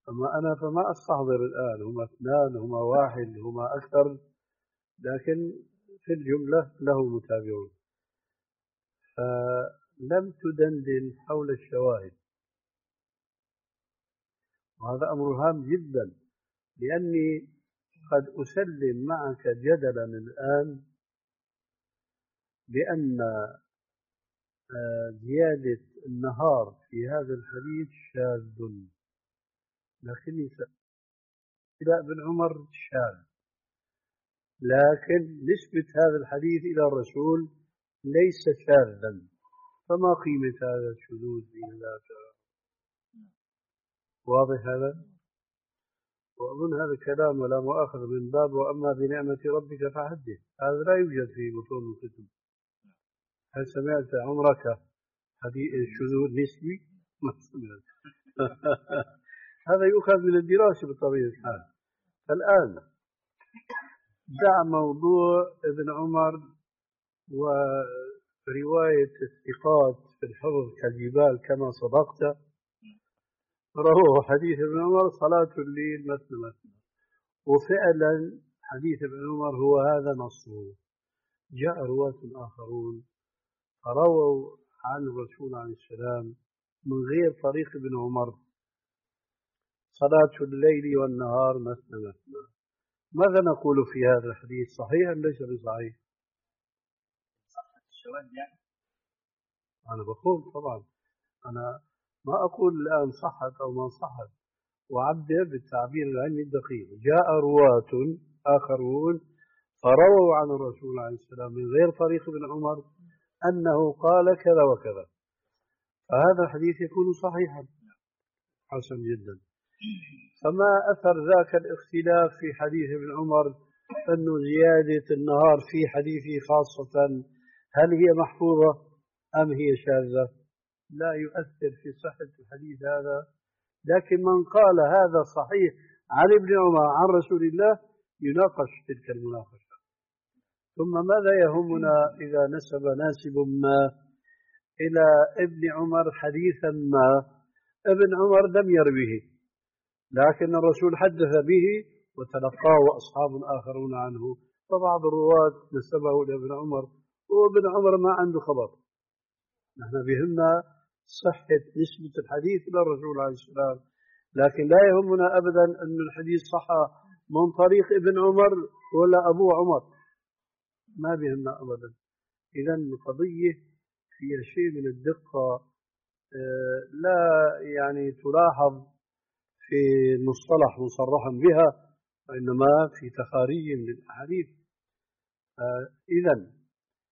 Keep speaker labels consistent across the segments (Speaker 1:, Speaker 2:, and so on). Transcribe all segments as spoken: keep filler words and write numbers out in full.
Speaker 1: أما أنا فما أستحضر الآن هما اثنان هما واحد هما أكثر، لكن في الجملة له متابعون. فلم تدندن حول الشواهد، وهذا أمر هام جدا، لأني قد أسلم معك جدلا الآن بأن زيادة النهار في هذا الحديث شاذ، لكني إلى ابن عمر شاذ، لكن نسبة هذا الحديث إلى الرسول ليس شاذا، فما قيمة هذا الشذوذ إلى ذاك؟ واضح هذا؟ وأظن هذا الكلام ولا مؤاخذ من باب وأما بنعمة ربك فحدث، هذا لا يوجد في بطون الكتب. هل سمعت عمرك حديث الشذوذ نسبي؟ ما سمعت. هذا يؤخذ من الدراسة بطبيعة الحال. الآن دع موضوع ابن عمر ورواية الثقات في الحفظ كالجبال كما صدقت، رواه حديث ابن عمر صلاة الليل مثنى مثنى، وفعلا حديث ابن عمر هو هذا نصه. جاء رواة آخرون رووا عن الرسول عليه السلام من غير طريق ابن عمر صلاة الليل والنهار مثنى مثنى. ماذا نقول في هذا الحديث؟ صحيح أم ليس بصحيح؟
Speaker 2: صحة الشواذ يعني؟
Speaker 1: أنا بقول طبعا، أنا ما أقول الآن صحت أو ما صحت، وعبر بالتعبير العلمي الدقيق. جاء رواة آخرون فرووا عن الرسول عليه السلام من غير طريق ابن عمر أنه قال كذا وكذا، فهذا الحديث يكون صحيحا حسن جدا. فما أثر ذاك الاختلاف في حديث ابن عمر أنه زيادة النهار في حديثه خاصة هل هي محفوظة أم هي شاذة؟ لا يؤثر في صحة الحديث هذا، لكن من قال هذا صحيح عن ابن عمر عن رسول الله يناقش تلك المناقشة. ثم ماذا يهمنا إذا نسب ناسب ما إلى ابن عمر حديثا ما ابن عمر لم يروه، لكن الرسول حدث به وتلقاه أصحاب آخرون عنه، فبعض الرواة نسبه لابن عمر وابن عمر ما عنده خبر. نحن بهمنا صحة نسبة الحديث إلى الرسول عليه السلام، لكن لا يهمنا أبدا أن الحديث صح من طريق ابن عمر ولا أبو عمر، ما بهمنا أبدا. إذن القضية فيها شيء من الدقة لا يعني تلاحظ في المصطلح مصرحا بها، وإنما في تخاريج للأحاديث. إذن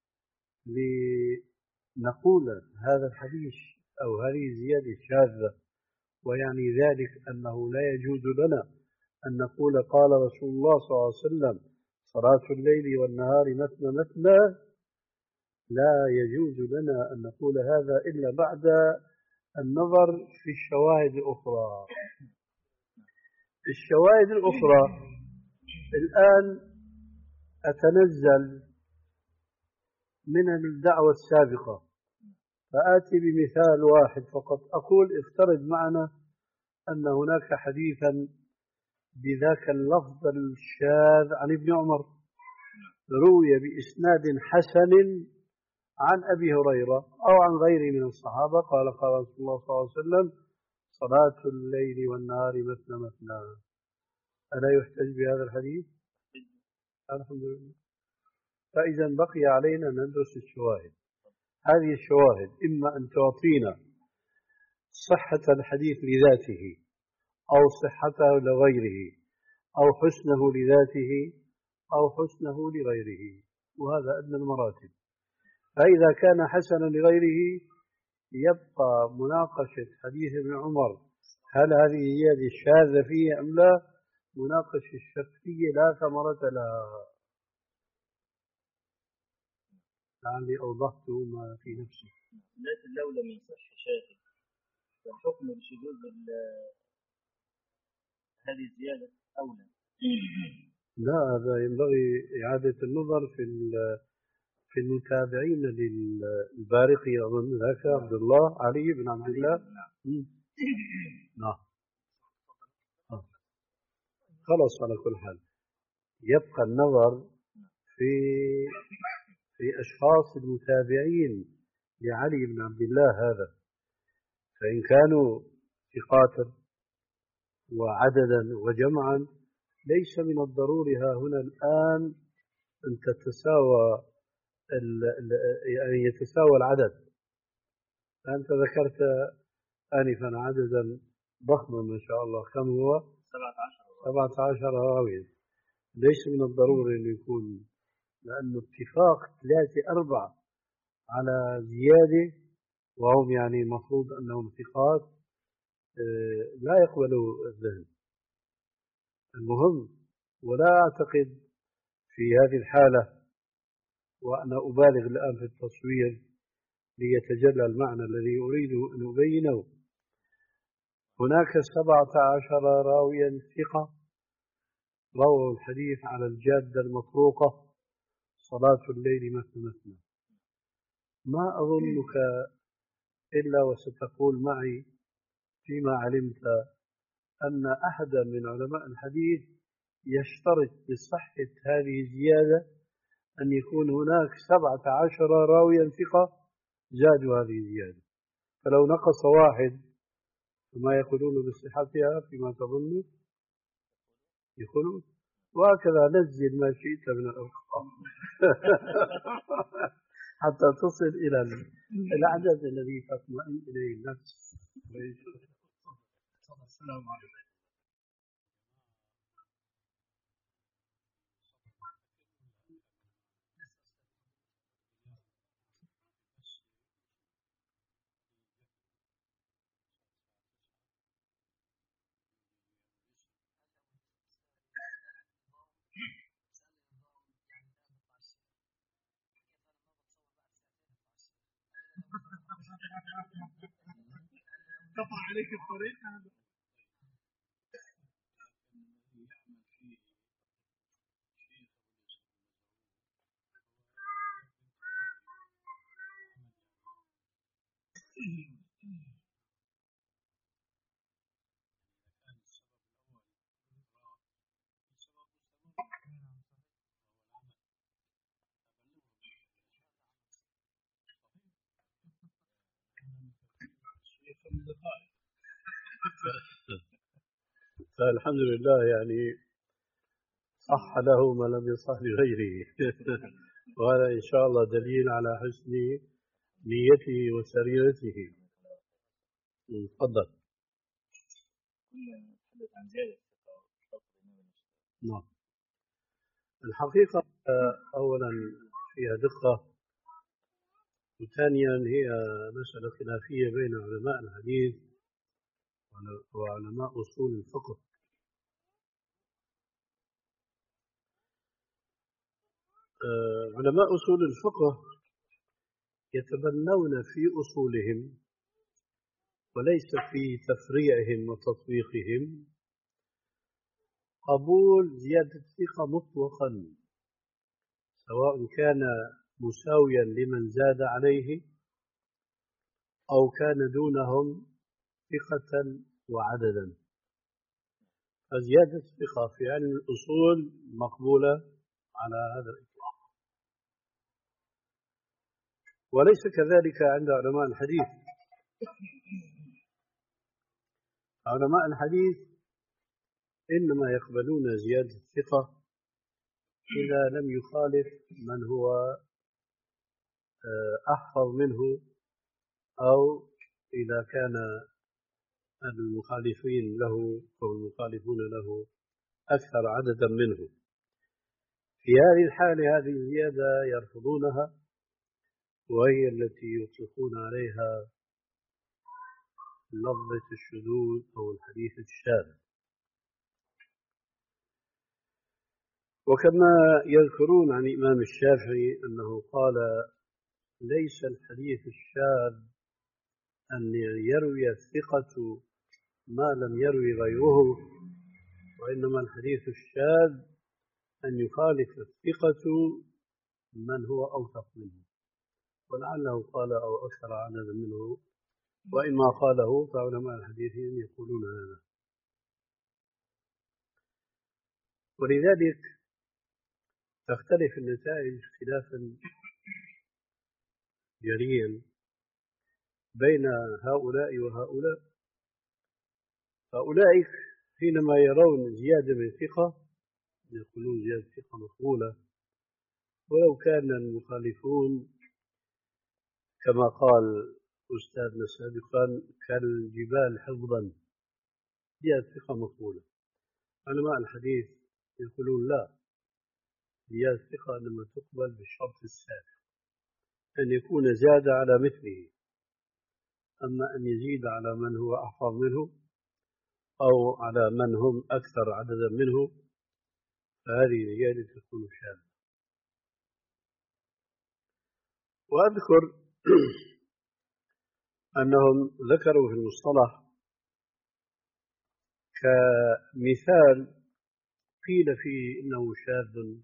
Speaker 1: لنقول هذا الحديث أو هذه الزيادة شاذة، ويعني ذلك أنه لا يجوز لنا أن نقول قال رسول الله صلى الله عليه وسلم صلاة الليل والنهار مثنى مثنى، لا يجوز لنا أن نقول هذا إلا بعد النظر في الشواهد الأخرى. الشواهد الأخرى الآن أتنزل من الدعوة السابقة، فآتي بمثال واحد فقط. أقول افترض معنا أن هناك حديثا بذاك اللفظ الشاذ عن ابن عمر روي بإسناد حسن عن أبي هريرة أو عن غيره من الصحابة قال قال رسول الله صلى الله عليه وسلم صلاة الليل والنهار مثنى مثنى، ألا يحتج بهذا الحديث؟ الحمد لله. فإذا بقي علينا ندرس الشواهد. هذه الشواهد إما أن تعطينا صحة الحديث لذاته أو صحته لغيره أو حسنه لذاته أو حسنه لغيره، وهذا أدنى المراتب. فإذا كان حسنا لغيره يبقى مناقشة حديث ابن عمر هل هذه زيادة شاذة فيه أم لا، مناقشة الشخصية لا ثمرة لها. لعلي أوضحت ما في نفسي.
Speaker 2: لكن لو لم يصح شاذ والحكم بشذوذ هذه الزيادة أولى.
Speaker 1: لا، هذا ينبغي إعادة النظر في في المتابعين للبارقي، أظن ذاك عبد الله علي بن عبد الله. نعم. خلص على كل حال يبقى النظر في في أشخاص المتابعين لعلي بن عبد الله هذا، فإن كانوا ثقات وعددا وجمعا ليس من الضروري ها هنا الآن أن تتساوى يعني يتساوى العدد. أنت ذكرت آنفا عددا ضخما ما شاء الله، كم هو؟ سبعة عشر راويا. ليس من الضروري أن يكون، لأنه اتفاق ثلاثة أربعة على زيادة وهم يعني مفروض أنهم ثقات لا يقبلوا الذهن. المهم، ولا أعتقد في هذه الحالة، وأنا أبالغ الآن في التصوير ليتجلى المعنى الذي أريد أن أبينه. هناك سبعة عشر راويا ثقة رووا الحديث على الجادة المطروقة صلاة الليل مثنى مثنى. ما أظنك إلا وستقول معي فيما علمت أن أحدا من علماء الحديث يشترط بصحة هذه الزيادة أن يكون هناك سبعة عشر راويا ثقة زادوا هذه الزيادة، فلو نقص واحد فما يقولون بصحتها فيما تظن يقولون. وهكذا نزل ما شئت من الأرقام حتى تصل إلى العدد الذي تطمئن إليه النفس. السلام عليكم. قطع عليك الطريق هذا. فالحمد لله يعني صح له ما لم يصح لغيره وهذا إن شاء الله دليل على حسن نيته وسريرته. تفضل. نعم. الحقيقة أولا فيها دقة، وثانيا هي مسألة خلافية بين علماء الحديث وعلماء أصول الفقه. علماء أصول الفقه يتبنون في أصولهم وليس في تفريعهم وتطبيقهم قبول زيادة الثقة مطلقا، سواء كان مساويا لمن زاد عليه أو كان دونهم ثقة وعددا. فزيادة الثقة في علم الأصول مقبولة على هذا الإطلاق، وليس كذلك عند علماء الحديث. علماء الحديث إنما يقبلون زيادة الثقة إذا لم يخالف من هو أحفظ منه، أو إذا كان المخالفين له أو المخالفون له أكثر عددا منه. في هذه الحالة هذه الزيادة يرفضونها، وهي التي يطلقون عليها لفظة الشذوذ أو الحديث الشاذ. وكما يذكرون عن الإمام الشافعي أنه قال: ليس الحديث الشاذ أن يروي الثقة ما لم يروي غيره، وإنما الحديث الشاذ أن يخالف الثقة من هو أوثق منه، ولعله قال أو أكثر عددا منه، وإن ما قاله فعلماء الحديث يقولون هذا. ولذلك تختلف النتائج اختلافا جليا بين هؤلاء وهؤلاء. فأولئك حينما يرون زيادة من ثقة يقولون زيادة ثقة مقبولة، ولو كان المخالفون كما قال أستاذنا سابقا كالجبال حفظا، زيادة ثقة مقبولة. علماء الحديث يقولون لا، زيادة ثقة إنما تقبل بالشرط السابق، أن يكون زاد على مثله. أما أن يزيد على من هو أحفظ منه أو على من هم أكثر عددا منه فهذه زيادة تكون شاذة. وأذكر أنهم ذكروا في المصطلح كمثال قيل فيه إنه شاذ،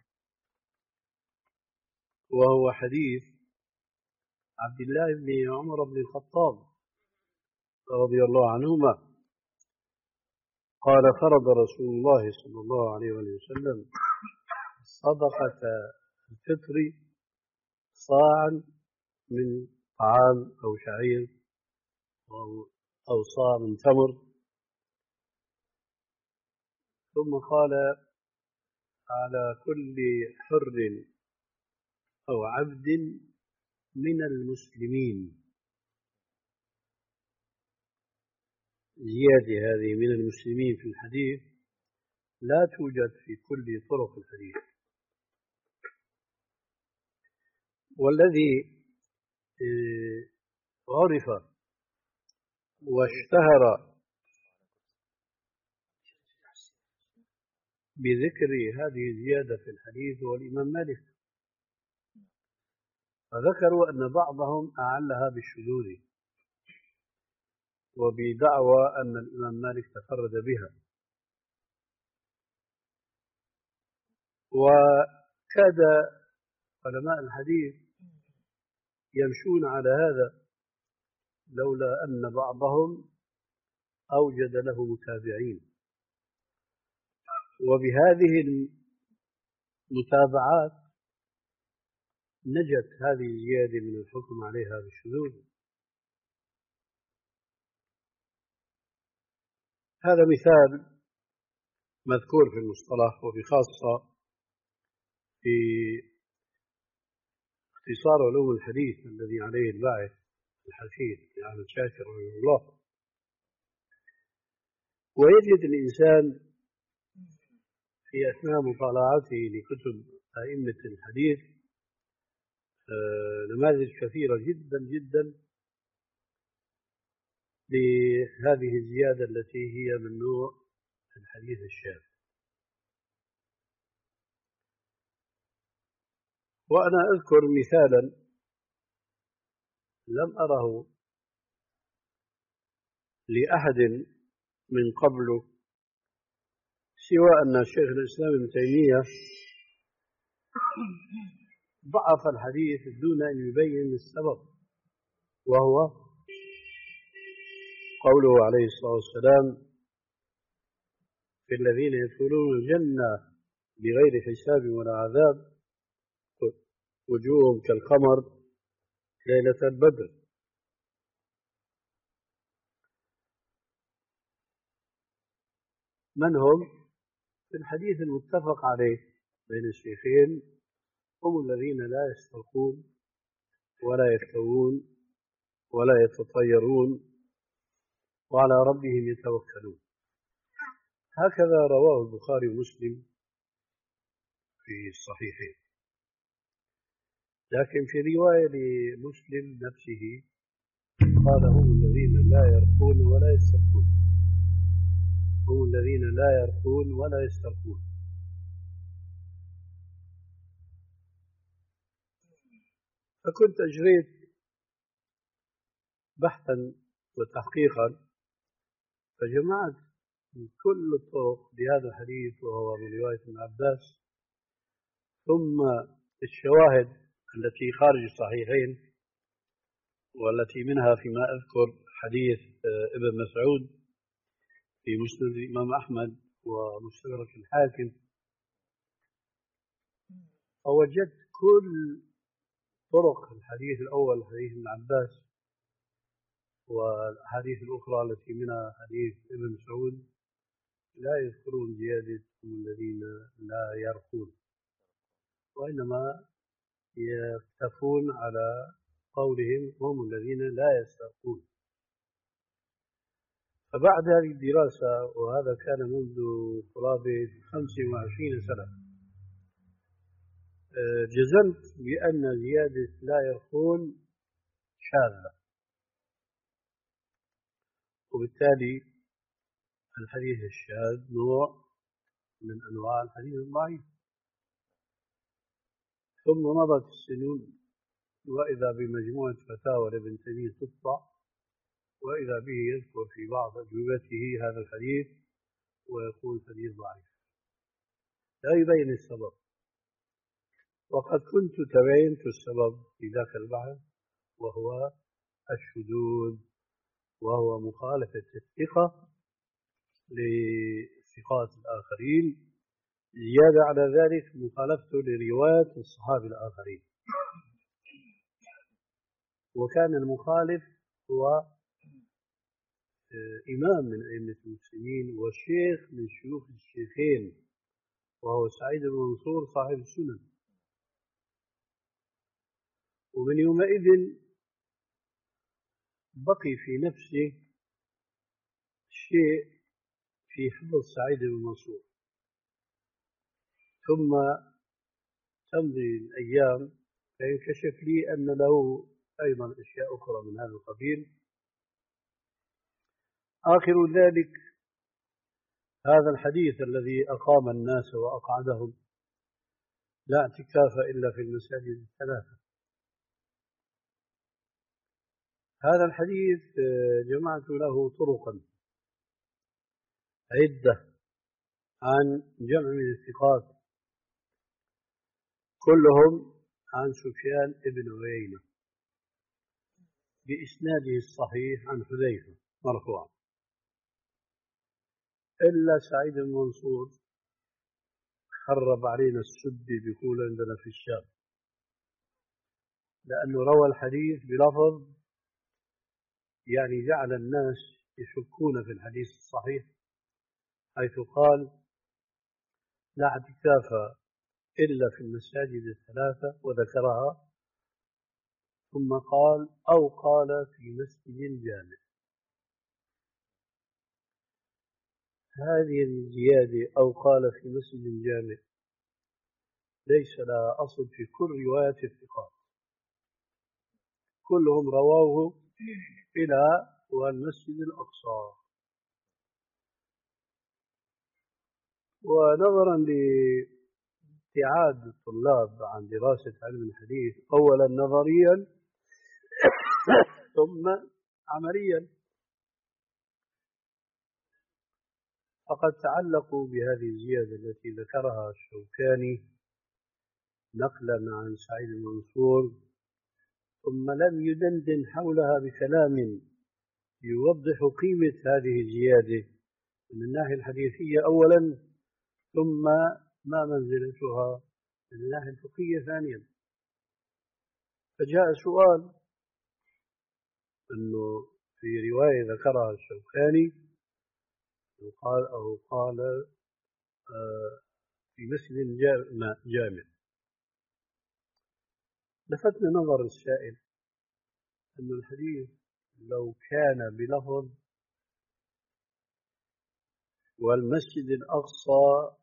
Speaker 1: وهو حديث عبد الله بن عمر بن الخطاب رضي الله عنهما قال: فرض رسول الله صلى الله عليه وسلم صدقة الفطر صاعا من طعام أو شعير أو صاع من تمر، ثم قال: على كل حر أو عبد من المسلمين. زيادة هذه من المسلمين في الحديث لا توجد في كل طرق الحديث. والذي عرف واشتهر بذكر هذه الزيادة في الحديث هو الإمام مالك، فذكروا أن بعضهم أعلها بالشذوذ وبدعوى أن الإمام مالك تفرد بها، وكاد علماء الحديث يمشون على هذا لولا أن بعضهم أوجد له متابعين، وبهذه المتابعات نجت هذه الزيادة من الحكم عليها بالشذوذ. هذا مثال مذكور في المصطلح، وبخاصة في اختصار علوم الحديث الذي عليه الباعث الحفيد يعني شاكر رحمه الله. ويجد الإنسان في أثناء مطالعته لكتب أئمة الحديث نماذج كثيرة جدا جدا لهذه الزيادة التي هي من نوع الحديث الشاذ. وأنا أذكر مثالا لم أره لأحد من قبله سوى أن شيخ الإسلام ابن تيمية ضعف الحديث دون أن يبين السبب، وهو قوله عليه الصلاة والسلام: في الذين يدخلون الجنة بغير حساب ولا عذاب وجوههم كالقمر ليلة البدر. من هم؟ في الحديث المتفق عليه بين الشيخين هم الذين لا يسترقون ولا يكتوون ولا يتطيرون وعلى ربهم يتوكلون. هكذا رواه البخاري ومسلم في الصحيحين. لكن في رواية لمسلم نفسه قال: هم الذين لا يرقون ولا يسترقون، هم الذين لا يرقون ولا يسترقون. فكنت أجريت بحثا وتحقيقا فجمعت كل الطرق لهذا الحديث وهو من رواية ابن عباس، ثم الشواهد التي خارج الصحيحين والتي منها فيما أذكر حديث ابن مسعود في مسند الإمام أحمد ومستدرك الحاكم فوجدت كل طرق الحديث الأول حديث ابن عباس والأحاديث الأخرى التي منها حديث ابن مسعود لا يذكرون زيادة الذين لا يرقون، وإنما يكتفون على قولهم هم الذين لا يسترقون. فبعد هذه الدراسة، وهذا كان منذ قرابة خمس وعشرين سنة، جزمت بأن زيادة لا يرقون شاذة، وبالتالي الحديث الشاذ نوع من أنواع الحديث الضعيف. ثم مضت السنون وإذا بمجموعة فتاوى لابن تيمية تطبع، وإذا به يذكر في بعض أجوبته هذا الحديث ويقول حديث ضعيف لا يبين السبب. وقد كنت تبينت السبب في ذاك البحث، وهو الشذوذ، وهو مخالفة الثقة لثقات الآخرين، زيادة على ذلك مخالفته لرواية الصحابة الآخرين. وكان المخالف هو إمام من أئمة المسلمين وشيخ من شيوخ الشيخين، وهو سعيد بن منصور صاحب السنن. ومن يومئذ بقي في نفسه شيء في حفظ سعيد بن منصور. ثم تمضي الأيام فينكشف لي أن له أيضا أشياء أخرى من هذا القبيل. آخر ذلك هذا الحديث الذي أقام الناس وأقعدهم: لا اعتكاف إلا في المساجد الثلاثة. هذا الحديث جمعت له طرقا عدة عن جمع من الثقات، كلهم عن سفيان بن عيينة بإسناده الصحيح عن حذيفة مرفوعا، إلا سعيد بن منصور خرب علينا السد بيقول عندنا في الشام، لأنه روى الحديث بلفظ يعني جعل الناس يشكون في الحديث الصحيح، حيث قال: لا اعتكاف إلا في المساجد الثلاثة، وذكرها، ثم قال: أو قال في مسجد جامع. هذه الزيادة أو قال في مسجد جامع ليس لها أصل في كل رواية الثقات، كلهم رواه إلى والمسجد الأقصى. ونظرا لابتعاد الطلاب عن دراسة علم الحديث أولا نظريا ثم عمليا، فقد تعلقوا بهذه الزيادة التي ذكرها الشوكاني نقلا عن سعيد المنصور، ثم لم يدندن حولها بكلام يوضح قيمة هذه الزيادة من الناحية الحديثية أولا، ثم ما منزلتها من الناحية الفقهية ثانيا. فجاء سؤال أنه في رواية ذكرها الشوكاني قال أو قال في مسجد جامع، لفتنا نظر السائل أن الحديث لو كان بلفظ والمسجد الأقصى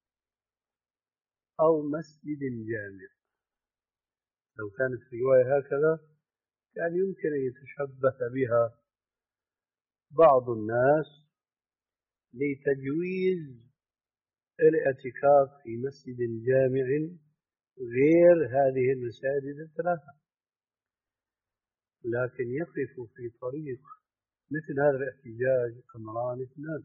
Speaker 1: أو مسجد جامع، لو كانت الرواية هكذا كان يمكن أن يتشبث بها بعض الناس لتجويز الاعتكاف في مسجد جامع غير هذه المساجد الثلاثة، لكن يقف في طريق مثل هذا الاحتجاج أمران اثنان.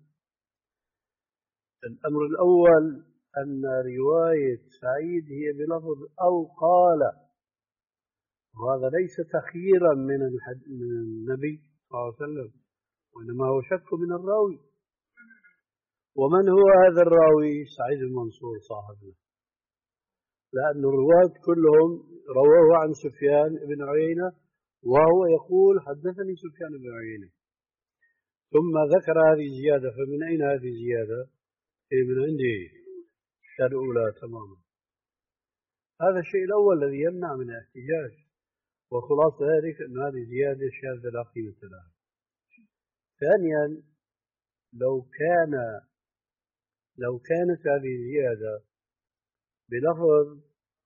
Speaker 1: الأمر الأول أن رواية سعيد هي بلفظ أو قال، وهذا ليس تخييرا من النبي صلى الله عليه وسلم، وإنما هو شك من الراوي. ومن هو هذا الراوي؟ سعيد المنصور صاحبنا. لأن الرواة كلهم رواه عن سفيان بن عيينة وهو يقول حدثني سفيان بن عيينة، ثم ذكر هذه الزيادة. فمن أين هذه الزيادة؟ هي من عندي الأولى تماما. هذا الشيء الأول الذي يمنع من الاحتجاج، وخلاصة ذلك أن هذه زيادة شاذة لا قيمة لها. ثانيا، لو كان لو كانت هذه الزيادة بلفظ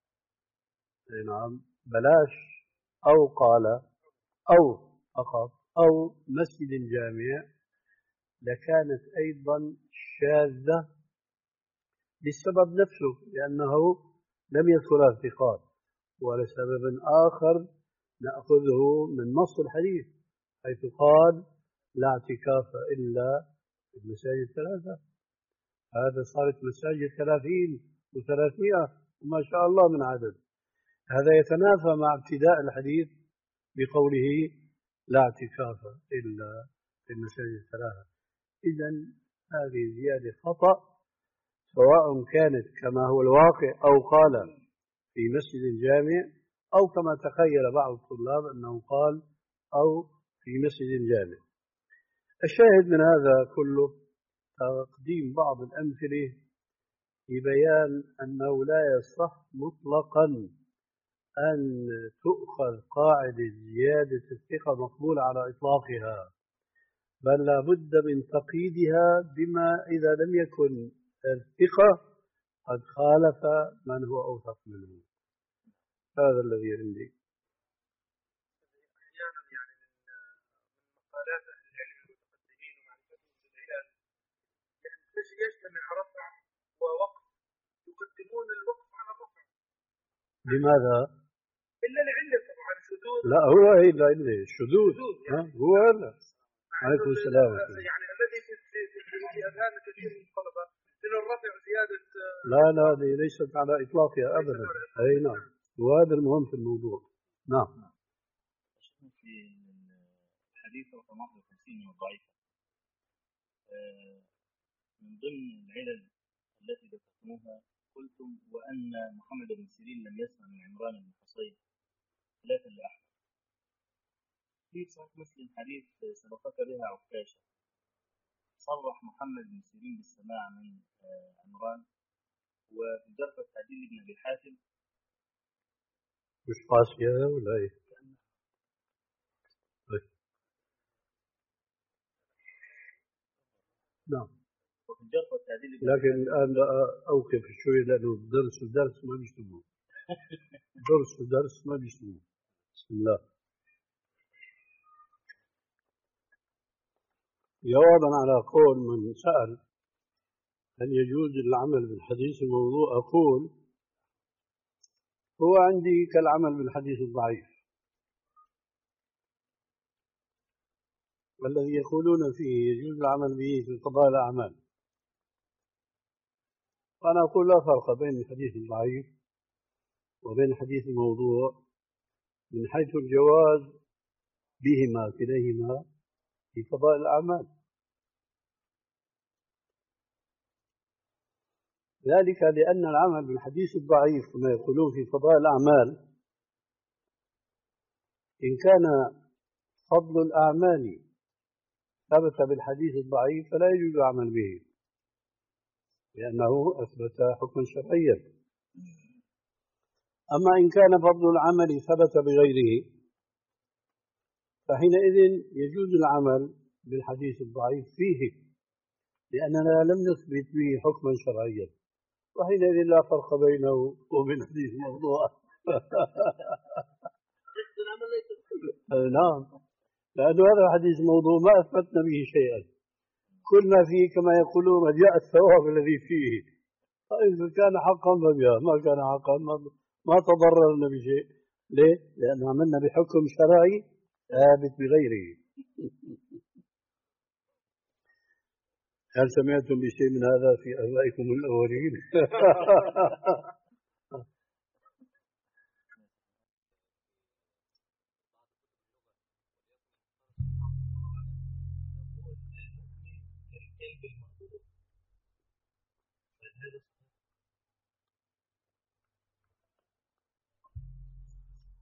Speaker 1: نعم بلاش أو قال أو فقط أو مسجد جامع لكانت أيضا شاذة للسبب نفسه، لأنه لم يذكرها الثقات. ولسبب آخر نأخذه من نص الحديث حيث قال لا اعتكاف إلا في المساجد الثلاثة. هذا صارت مساجد ثلاثين وثلاثمائة وما شاء الله من عدد. هذا يتنافى مع ابتداء الحديث بقوله لا اعتكاف إلا في المساجد الثلاثة. إذن هذه زيادة خطأ، سواء كانت كما هو الواقع أو قال في مسجد جامع، أو كما تخيل بعض الطلاب أنه قال أو في مسجد جامع. الشاهد من هذا كله تقديم بعض الأمثلة في بيان أنه لا يصح مطلقا أن تؤخذ قاعدة زيادة الثقة مقبولة على إطلاقها، بل لا بد من تقييدها بما إذا لم يكن الثقة قد خالف من هو أوثق منه. هذا الذي عندي.
Speaker 3: أحيانا يعني من مقالات أهل العلم المتقدمين ومعرفتهم بالعلل يعني تجد يجتمع رفع ووقف، يقدمون الوقف على الرفع.
Speaker 1: لماذا؟
Speaker 3: إلا لعلة طبعا شذوذ.
Speaker 1: لا هو هي العلة الشذوذ. يعني. هو هذا. عليكم السلام.
Speaker 3: يعني الذي في في في أذهان كثير من الطلبة من الرفع زيادة.
Speaker 1: لا لا هذه ليست على إطلاقها أبدا. أي نعم، وهذا المهم في الموضوع. نعم.
Speaker 2: في الحديث رقم واحد وخمسين من الضعيفة، من ضمن العلل التي ذكرتموها قلتم وأن محمد بن سيرين لم يسمع من عمران بن حصين خلافا لأحمد. في صحيح مسلم حديث سبقك بها عكاشة صرح محمد بن سيرين بالسماع من عمران، وفي الجرح والتعديل ابن أبي حاتم
Speaker 1: مش قاسي هذا ولا إيه؟ نعم.
Speaker 2: وفي الجرح والتعديل
Speaker 1: لكن الآن أوقف شوي لأنه الدرس والدرس ما بيشتمون. درس ودرس ما بيشتمون. بسم الله. جوابا على قول من سأل هل يجوز العمل بالحديث الموضوع، أقول هو عندي كالعمل بالحديث الضعيف والذي يقولون فيه يجوز العمل به في قضاء الأعمال. وأنا أقول لا فرق بين الحديث الضعيف وبين الحديث الموضوع من حيث الجواز بهما كليهما في قضاء الأعمال. ذلك لأن العمل بالحديث الضعيف كما يقولون في قضاء الأعمال إن كان فضل الأعمال ثبت بالحديث الضعيف فلا يجوز العمل به لأنه أثبت حكما شرعيا. أما إن كان فضل العمل ثبت بغيره فحينئذ يجوز العمل بالحديث الضعيف فيه لأننا لم نثبت به حكما شرعيا، وحينئذ لا فرق بينه وبين حديث موضوع. نعم، لأن هذا الحديث موضوع ما أثبتنا به شيئا، كل ما فيه كما يقولون جاء الثواب الذي فيه، فإذا كان حقا فبها، ما كان حقا ما تضررنا بشيء. ليه؟ لأن عملنا بحكم شرعي ثابت بغيره. هل سمعتم بشيء من هذا في آبائكم الأولين؟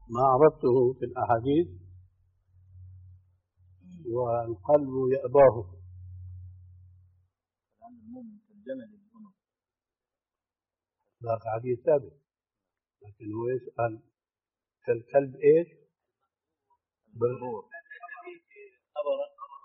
Speaker 1: ما عرفته في الأحاديث والقلب يأباه.
Speaker 2: العمل المؤمن كالجمل الأنف.
Speaker 1: ذاك حديث ثابت، لكن هو يسأل كالكلب إيش؟
Speaker 2: بالغرور. خبر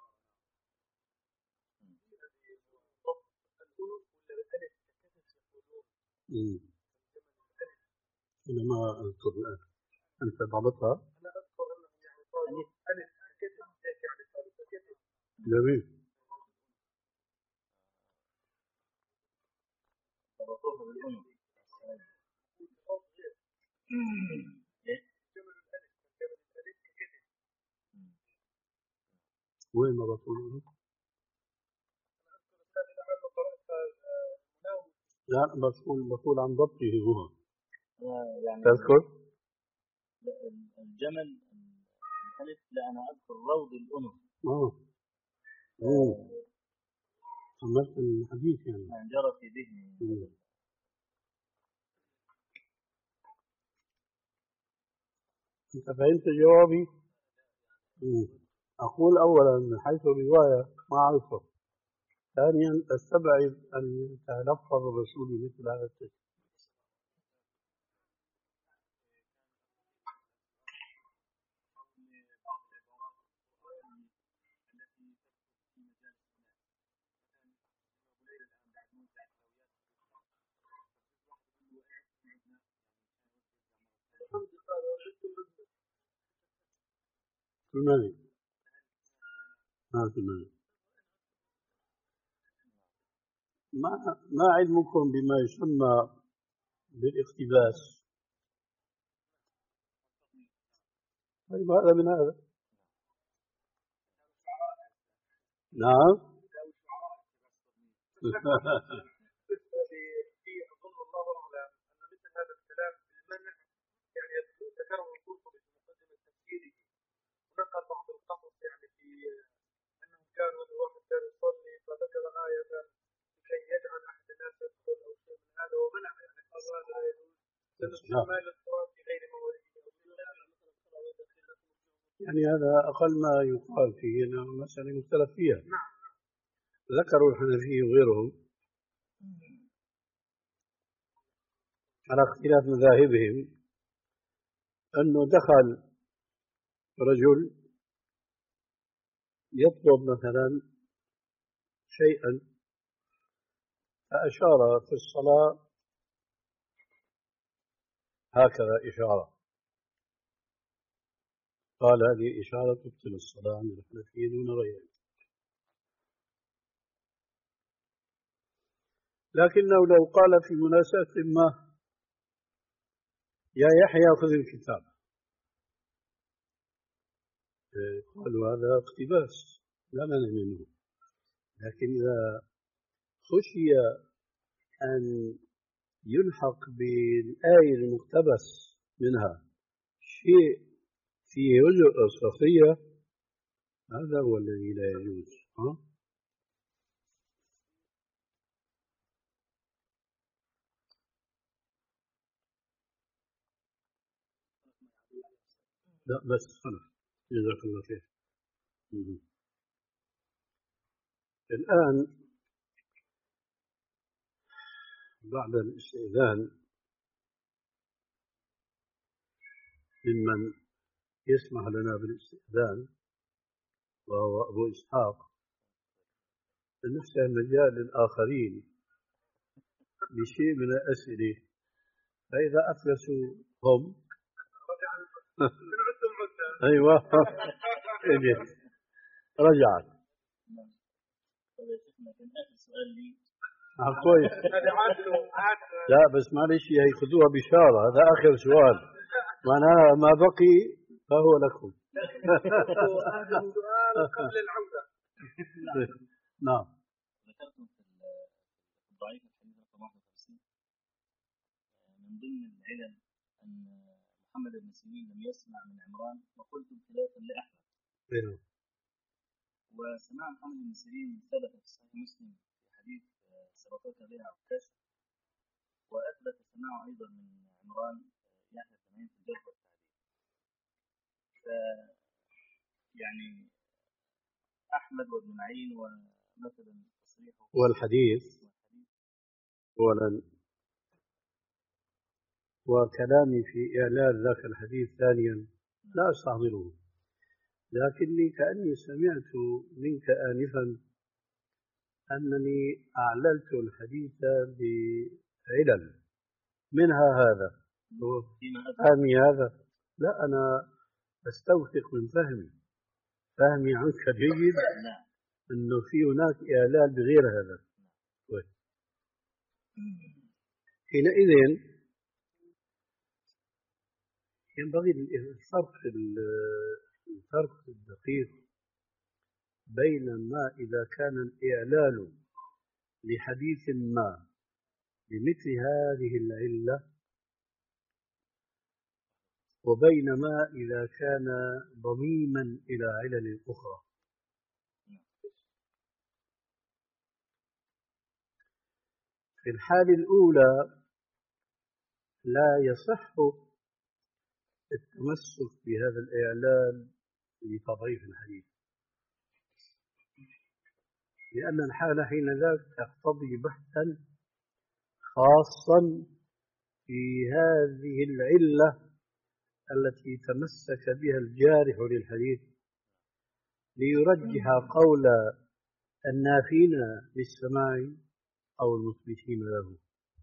Speaker 1: أنا ما أذكر الآن، أنت ضبطها؟
Speaker 3: أنا أذكر أنه يعني قالوا ألف كتب إيش يعني قالوا كتب.
Speaker 1: جميل.
Speaker 2: ربطوه بالأنف.
Speaker 1: وين ما رسوله؟ لا بقول بقول عن ضبطه هو.
Speaker 2: يعني
Speaker 1: تذكر؟
Speaker 2: الجمل الألف، لا أنا أذكر روض الأنف.
Speaker 1: آه. أوه. عملت الحديث يعني.
Speaker 2: يعني جرى في ذهني.
Speaker 1: أنت فهمت جوابي؟ مم. أقول أولا من حيث الرواية ما أعرفه. ثانيا أستبعد أن يتلفظ الرسول مثل هذا الشيء. سلماني ما سلماني ما ما علمكم بما يسمى بالاقتباس؟ طيب هذا من هذا. نعم.
Speaker 3: في أظن الله أعلم أن مثل هذا الكلام بالمنع يعني ذكره القرطبي في مقدمة تفسيره، ونقل بعض القصص يعني في أنهم كانوا الواحد كان يصلي فذكر آية لكي يجعل أحد الناس يدخل أو شيء من هذا ومنع، يعني قال هذا لا يجوز للاستعمال التراب في غير موارده.
Speaker 1: يعني هذا أقل ما يقال فيه أنه مسألة مختلف فيها. نعم. ذكروا الحنفي وغيرهم على اختلاف مذاهبهم أنه دخل رجل يطلب مثلا شيئا فأشار في الصلاة هكذا إشارة، قال هذه إشارة تبطل الصلاة عند الحنفية دون غيره، لكنه لو قال في مناسبة ما يا يحيى خذ الكتاب قالوا هذا اقتباس لا مانع منه. لكن إذا خشي أن يلحق بالآية المقتبس منها شيء فيه وجه صفية هذا هو الذي لا يجوز. ها؟ لا بس خلاص جزاك الله خير. الآن بعد الاستئذان ممن يسمح لنا بالاستئذان وهو أبو إسحاق نفتح المجال للآخرين بشيء من الأسئلة، فإذا أفلسوا هم أيوة رجعت. آه كويس. لا بس معلش هي خذوها بشارة، هذا آخر سؤال معناها ما بقي فهو لكم.
Speaker 3: هذا سؤال قبل العودة.
Speaker 1: نعم.
Speaker 2: ذكرتم في الضعيف الحديث رقم واحد وخمسين من ضمن العلل أن محمد بن سيرين لم يسمع من عمران وقلتم خلافا لأحمد.
Speaker 1: أيوه.
Speaker 2: وسماع محمد بن سيرين ثبت في صحيح مسلم في حديث سبقك بها عكاش، وأثبت سماعه أيضا من عمران يحيى بن معين في الجرح والتعديل. يعني أحمد وابن معين ومثلا تصريحه
Speaker 1: والحديث أولا، وكلامي في إعلان ذاك الحديث ثانيا لا أستحضره، لكني كأني سمعت منك آنفا أنني أعللت الحديث بعلل منها هذا. فهمي هذا؟ لا، أنا أستوثق من فهمي فهمي عنك جيد أنه في هناك إعلال بغير هذا. حينئذ ينبغي الفرق الفرق الدقيق بين ما إذا كان الإعلال لحديث ما بمثل هذه العلة وبين ما إذا كان ضميما إلى علل أخرى. في الحالة الأولى لا يصح التمسك بهذا الإعلان لتضعيف الحديث، لأن الحالة حين ذاك تقتضي بحثا خاصا في هذه العلة التي تمسك بها الجارح للحديث ليرجح قول النافين للسماع أو المثبتين له.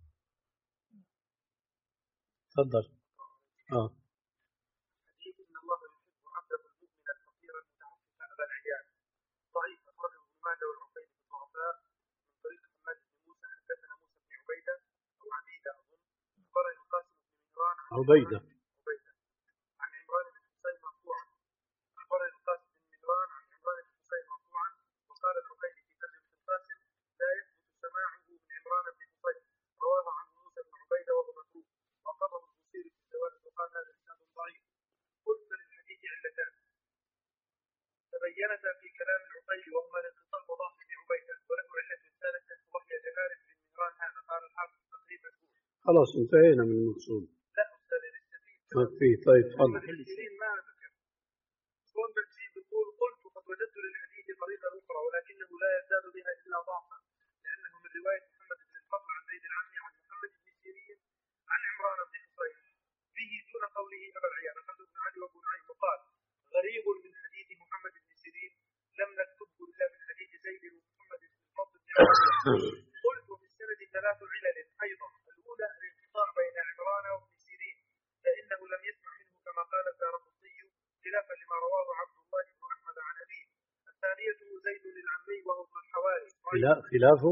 Speaker 1: تفضل. آه.
Speaker 3: حديث إن الله يحب عبده المؤمن الفقير المتعفف أبا العيان ضعيف، أخرجه ابن ماجه والعقيلي في الضعفاء من طريق حماد بن موسى حدثنا موسى بن عبيدة أو عبيدة أظن أخبرني القاسم بن مهران عن
Speaker 1: عبيدة
Speaker 3: عبيدة عن عمران بن حسين مرفوعا أخبرني القاسم بن مهران عن عمران بن حسين مرفوعا. وقال العقيلي في ترجمة القاسم لا يثبت سماعه من عمران بن حسين، رواه عنه موسى بن عبيدة وهو متروك وقرره البصيري في الزوائد وقال هذا إسناد ضعيف. قلت للحديث علتان تبينتا في كلام العقيلي وهما الانقطاع وضعف بن عبيدة، وله علة ثالثة وهي جهالة بن مهران هذا. قال الحافظ تقريبا مجهول.
Speaker 1: خلاص انتهينا من المقصود.
Speaker 3: لا أستاذ لسه
Speaker 1: فيه. طيب تفضل.
Speaker 3: ما ذكر كون بنسيب بيقول قلت قد وجدت للحديث طريقة أخرى ولكنه لا يزداد بها إلا ضعفا، لأنه من رواية محمد بن الفضل عن زيد العمي عن محمد بن سيرين عن عمران بن حسين به دون قوله أبا العيان. أخذ ابن علي وابن نعيم وقال غريب من حديث محمد بن سيرين لم نكتبه إلا من حديث زيد ومحمد بن الفضل بن عمران. قلت وفي السند ثلاث علل أيضا. الأولى الانقطاع بين عمران وابن سيرين فإنه لم يسمع منه كما قال الدارقطني خلافا لما رواه عبد الله بن أحمد عن أبيه. الثانية زيد العمي وهو ابن الحواري
Speaker 1: خلاف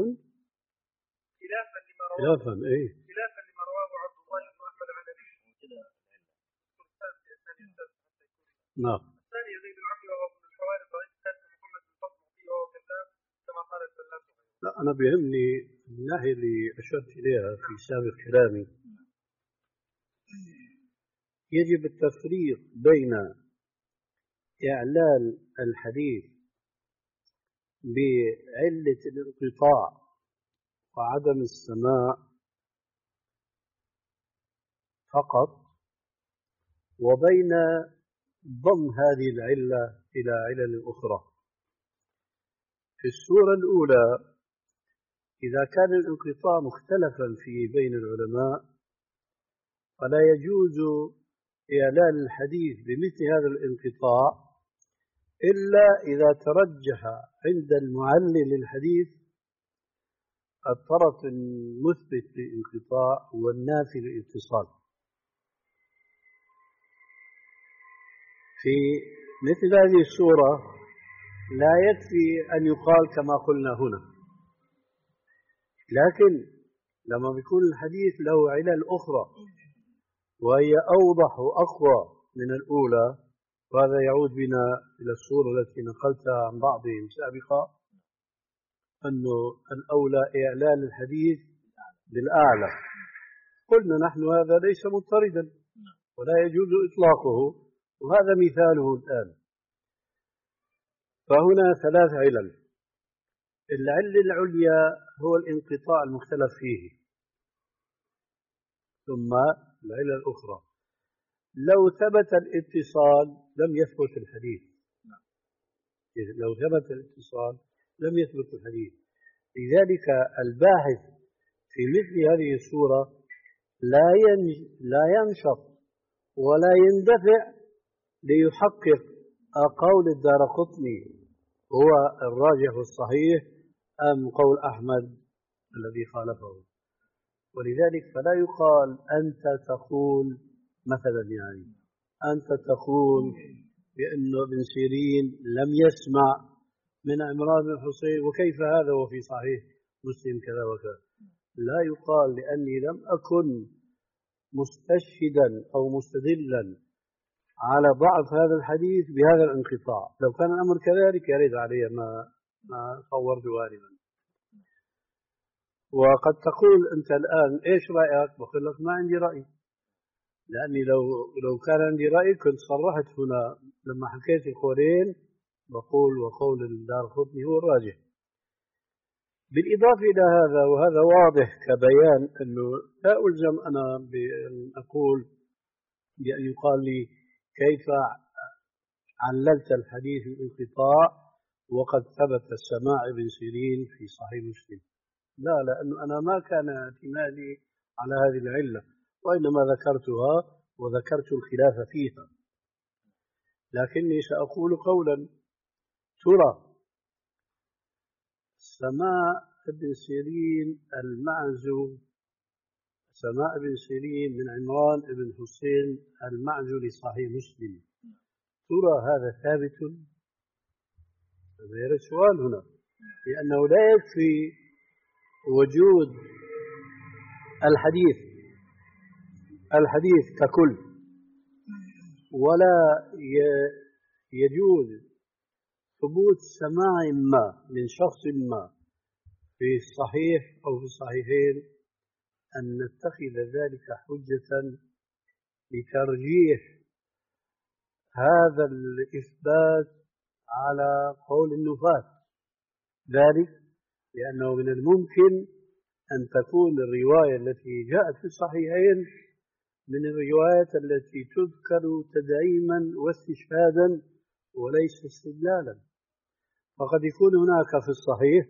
Speaker 3: خلافا لما رواه
Speaker 1: خلافا ايه
Speaker 3: خلافا لما رواه عبد الله بن أحمد عن أبيه.
Speaker 1: نعم.
Speaker 3: الثانية زيد العمي وهو ابن الحواري ضعيف. ثالث محمد بن فضل وهو كذاب كما قال الفلاس.
Speaker 1: لا، أنا بيهمني الناحية اللي أشرت إليها في سابق كلامي. يجب التفريق بين إعلال الحديث بعلة الانقطاع وعدم السماع فقط وبين ضم هذه العلة إلى علل أخرى. في الصورة الأولى إذا كان الانقطاع مختلفا فيه بين العلماء فلا يجوز إعلان الحديث بمثل هذا الانقطاع إلا إذا ترجح عند المعلل للحديث الطرف المثبت للانقطاع والنافي للاتصال. في مثل هذه الصورة لا يكفي أن يقال كما قلنا هنا، لكن لما بيكون الحديث له علل أخرى وهي أوضح وأقوى من الأولى، وهذا يعود بنا إلى الصورة التي نقلتها عن بعضهم سابقا أنه الأولى إعلان الحديث بالأعلى. قلنا نحن هذا ليس مضطردا ولا يجوز إطلاقه، وهذا مثاله الآن. فهنا ثلاث علل. العلة العليا هو الانقطاع المختلف فيه، ثم العلة الأخرى. لو ثبت الاتصال لم يثبت الحديث. لو ثبت الاتصال لم يثبت الحديث. لذلك الباحث في مثل هذه الصورة لا لا ينشط ولا يندفع ليحقق قول الدارقطني هو الراجح الصحيح أم قول أحمد الذي خالفه. ولذلك فلا يقال أنت تقول مثلا يعني أنت تقول بأن ابن سيرين لم يسمع من عمران بن حصين وكيف هذا وفي صحيح مسلم كذا وكذا. لا يقال لأني لم أكن مستشهدا أو مستدلا على ضعف هذا الحديث بهذا الانقطاع. لو كان الأمر كذلك يرد علي ما ما صورت غالبا. وقد تقول أنت الآن إيش رأيك؟ بقول لك ما عندي رأي، لأني لو لو كان عندي رأي كنت صرحت هنا لما حكيت القولين بقول وقول الدارقطني هو الراجح. بالإضافة إلى هذا وهذا واضح كبيان أنه لا ألزم أنا بأن أقول بأن يقال لي كيف عللت الحديث الانقطاع وقد ثبت السماع ابن سيرين في صحيح مسلم. لا، لأنه أنا ما كان اعتمادي على هذه العلة، وإنما ذكرتها وذكرت الخلاف فيها. لكني سأقول قولا: ترى سماع ابن سيرين المعزو سماع ابن سيرين من عمران بن حصين المعزو لصحيح مسلم، ترى هذا ثابت؟ هذا سؤال هنا، لأنه لا يكفي وجود الحديث الحديث ككل، ولا يجوز ثبوت سماع ما من شخص ما في الصحيح أو في الصحيحين أن نتخذ ذلك حجة لترجيح هذا الإثبات على قول النفاة. ذلك لأنه من الممكن أن تكون الرواية التي جاءت في الصحيحين من الروايات التي تذكر تدعيما واستشهادا وليس استدلالا. فقد يكون هناك في الصحيح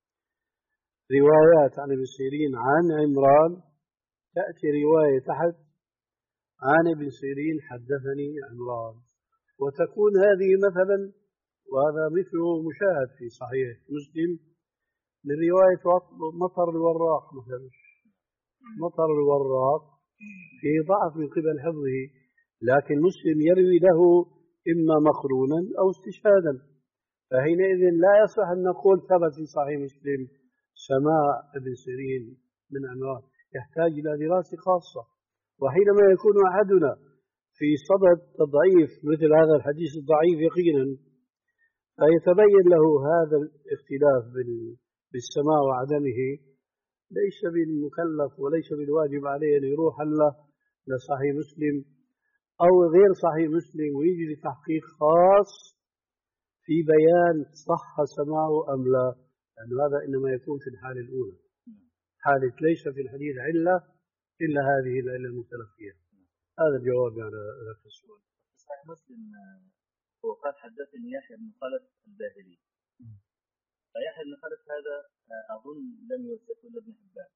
Speaker 1: روايات عن ابن سيرين عن عمران، تأتي رواية تحت عن ابن سيرين حدثني عمران، وتكون هذه مثلا، وهذا مثله مشاهد في صحيح مسلم من رواية مطر الوراق مثلا. مطر الوراق في ضعف من قبل حفظه، لكن مسلم يروي له إما مقرونا أو استشهادا، فحينئذ لا يصح أن نقول ثبت في صحيح مسلم سماع ابن سيرين من عمران، يحتاج إلى دراسة خاصة. وحينما يكون أحدنا في صدد تضعيف مثل هذا الحديث الضعيف يقينا، فيتبين له هذا الاختلاف بالسماع وعدمه، ليس بالمكلف وليس بالواجب عليه أن يروح له لصحيح مسلم أو غير صحيح مسلم ويجري تحقيق خاص في بيان صح سماعه أم لا، لأن هذا إنما يكون في الحالة الأولى، حالة ليس في الحديث علة إلا هذه العلة المختلف فيها. هذا الجواب على هذا السؤال.
Speaker 2: صحيح مسلم هو قال حدثني يحيى بن خلف الباهلي، فيحيى بن خلف هذا أظن لم يوثقه ابن حبان،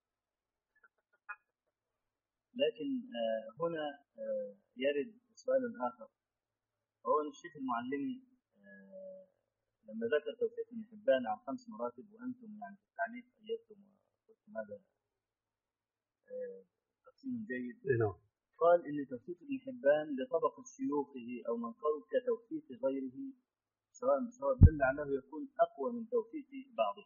Speaker 2: لكن هنا يرد سؤال آخر، وهو أن الشيخ المعلمي لما ذكر توثيق ابن حبان عن خمس مراتب، وأنتم يعني في التعليق أيدتم وقلتم هذا تقسيم جيد، قال إن توثيق ابن حبان لطبقة شيوخه أو من قال كتوثيق غيره، سواء سواء دل على أنه يكون أقوى من توثيق بعضه.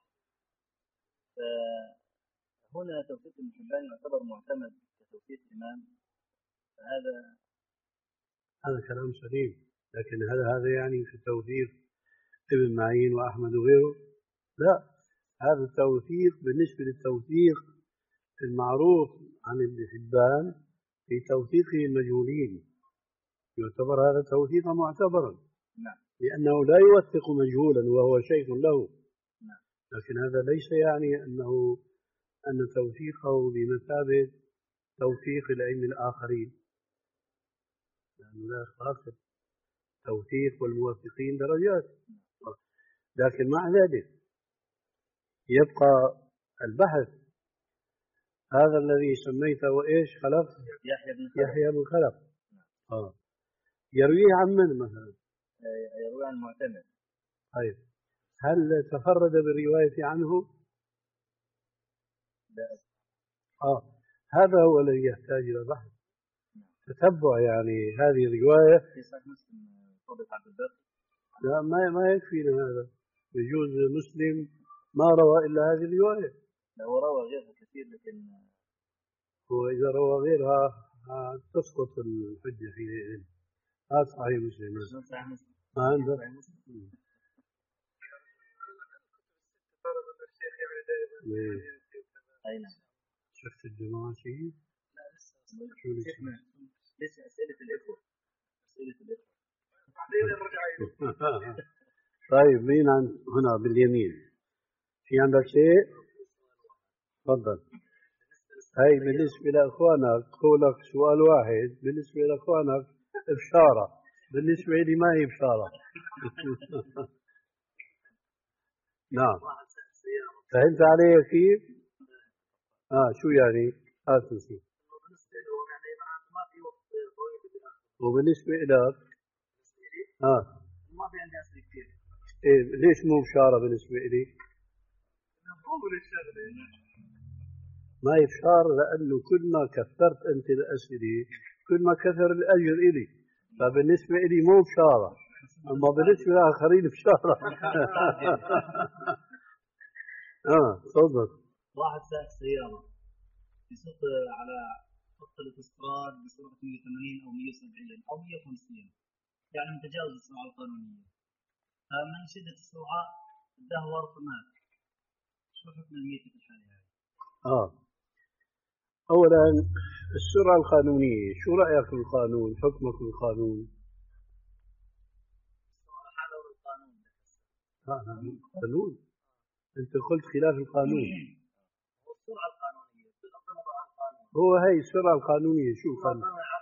Speaker 2: فهنا توثيق ابن حبان يعتبر معتمد كتوثيق إمام، فهذا
Speaker 1: هذا كلام سليم، لكن هذا هذا يعني في توثيق ابن معين وأحمد وغيره؟ لا، هذا التوثيق بالنسبة للتوثيق المعروف عن ابن حبان في توثيقه المجهولين يعتبر هذا توثيقا معتبرا.
Speaker 2: نعم.
Speaker 1: لأنه لا يوثق مجهولا وهو شيخ له.
Speaker 2: نعم.
Speaker 1: لكن هذا ليس يعني أنه أن توثيقه بمثابة توثيق العلم الآخرين. لأنه لا خلاف التوثيق والموثقين درجات. لكن مع ذلك يبقى البحث هذا الذي سميته إيش خلف؟
Speaker 2: يحيى بن خلف.
Speaker 1: يحيى بن خلف. آه. يرويه عن من مثلا؟
Speaker 2: يروي عن المعتمد.
Speaker 1: طيب هل تفرد بالرواية عنه؟
Speaker 2: لا.
Speaker 1: آه هذا هو الذي يحتاج إلى بحث تتبع يعني هذه الرواية.
Speaker 2: في صحيح مسلم فضل عبد البر.
Speaker 1: لا ما ما يكفينا هذا. يجوز مسلم ما روى إلا هذه الرواية.
Speaker 2: لا هو روى غيرها كثير لكن
Speaker 1: هو إذا روى غيرها تسقط الحجة حينئذ. هذا صحيح مسلم.
Speaker 2: صحيح مسلم.
Speaker 1: ما عنده.
Speaker 2: أي نعم.
Speaker 1: شفت الجماعة شيء؟
Speaker 2: لا لسه. لسه أسئلة الإخوة. أسئلة الإخوة.
Speaker 1: طيب مين عند هنا باليمين؟ في عندك شيء؟ تفضل. هاي بالنسبة لأخوانك قولك سؤال واحد، بالنسبة لأخوانك إبشارة، بالنسبة لي ما هي إبشارة. نعم. فهمت علي كيف؟ آه شو يعني؟ هات نشوف. وبالنسبة لك؟ آه.
Speaker 3: ما في عندي أسئلة كثير.
Speaker 1: إيه ليش مو بشارة بالنسبة لي؟ ما هي بشارة لأنه كل ما كثرت أنت الأسئلة كل ما كثر الأجر إلي، فبالنسبة لي مو بشارة، أما بالنسبة للآخرين بشارة. آه تفضل.
Speaker 2: واحد سائق سيارة يسوق على خط الاوتوستراد بسرعة مئة وثمانين أو مئة وسبعين أو مئة وخمسين، يعني متجاوز السرعة القانونية. فمن شدة السرعة دهور فمات، شو حكم الميتة في الحالة هذه؟
Speaker 1: آه أولا السرعة القانونية، شو رأيك في القانون؟ حكمك في القانون؟
Speaker 2: السرعة هذا هو القانون.
Speaker 1: لا القانون أنت قلت خلاف القانون.
Speaker 2: هو السرعة القانونية بغض النظر عن القانون.
Speaker 1: هو هي السرعة القانونية شو القانون؟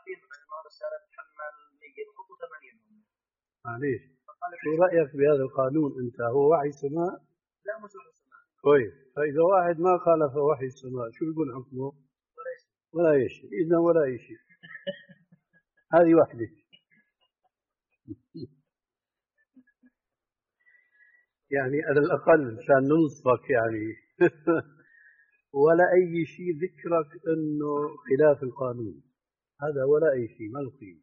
Speaker 1: معليش شو رأيك بهذا القانون أنت؟ هو وحي السماء؟
Speaker 2: لا مش وحي السماء.
Speaker 1: كويس. فإذا واحد ما خالف وحي السماء شو يقول حكمه؟ ولا شيء. إذا ولا شيء. هذه واحدة. يعني على الأقل مشان ننصفك يعني. ولا أي شيء ذكرك إنه خلاف القانون، هذا ولا أي شيء ما نقيم.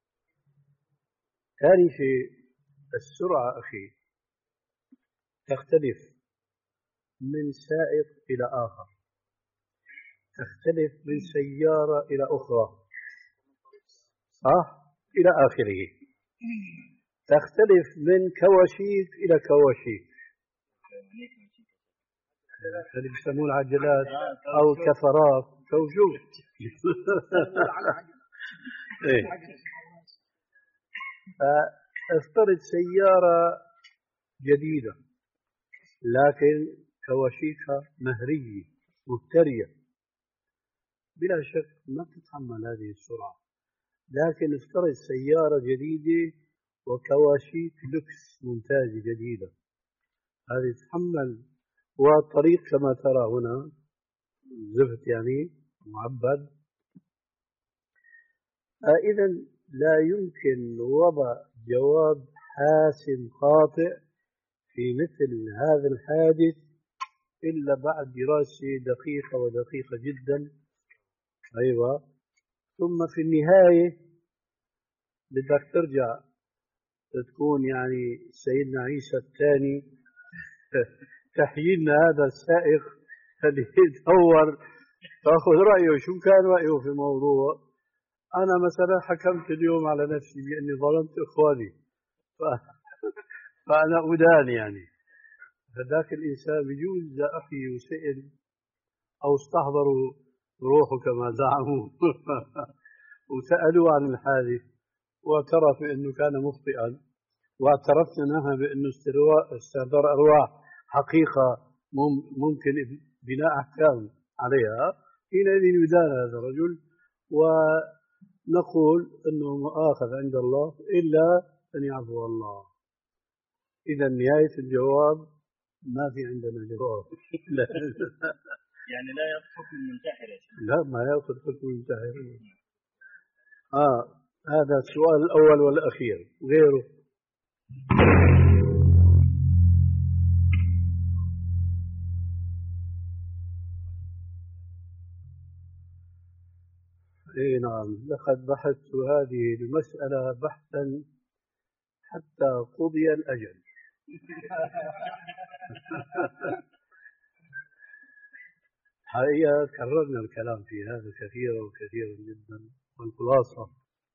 Speaker 1: ثاني شيء السرعة أخي تختلف من سائق إلى آخر، تختلف من سيارة إلى أخرى، صح؟ إلى آخره. تختلف من كواشيك إلى كواشيك، اللي بيسموه العجلات أو كفرات كوشوك. فافترض سيارة جديدة لكن كواشيكها مهرية مهترية، بلا شك ما تتحمل هذه السرعة. لكن افترض سيارة جديدة وكواشيك لوكس ممتازة جديدة، هذه تتحمل. والطريق كما ترى هنا زفت يعني معبد. إذا لا يمكن وضع جواب حاسم قاطع في مثل هذا الحادث إلا بعد دراسة دقيقة ودقيقة جدا. أيوة. ثم في النهاية بدك ترجع تكون يعني سيدنا عيسى الثاني تحيي لنا هذا السائق اللي يدور تأخذ رأيه شو كان رأيه في الموضوع. أنا مثلا حكمت اليوم على نفسي بأني ظلمت إخواني ف... فأنا أدان يعني. فذاك الإنسان بيجوز إذا أخي وسئل أو استحضروا روحه كما زعموا وسألوا عن الحادث واعترف بأنه كان مخطئا، واعترفت معها بأنه استهدار أرواح حقيقة ممكن بناء أحكام عليها، حينئذ يدان هذا الرجل نقول أنه مؤاخذ عند الله إلا أن يعفو الله. إذا نهاية الجواب ما في عندنا جواب.
Speaker 2: يعني لا يأخذ حكم المنتحر يا شيخ.
Speaker 1: لا، ما يأخذ حكم المنتحر. آه هذا السؤال الأول والأخير. غيره اي نعم، لقد بحثت هذه المسألة بحثا حتى قضي الأجل. حقيقة كررنا الكلام في هذا كثيرا وكثيرا جدا، والخلاصة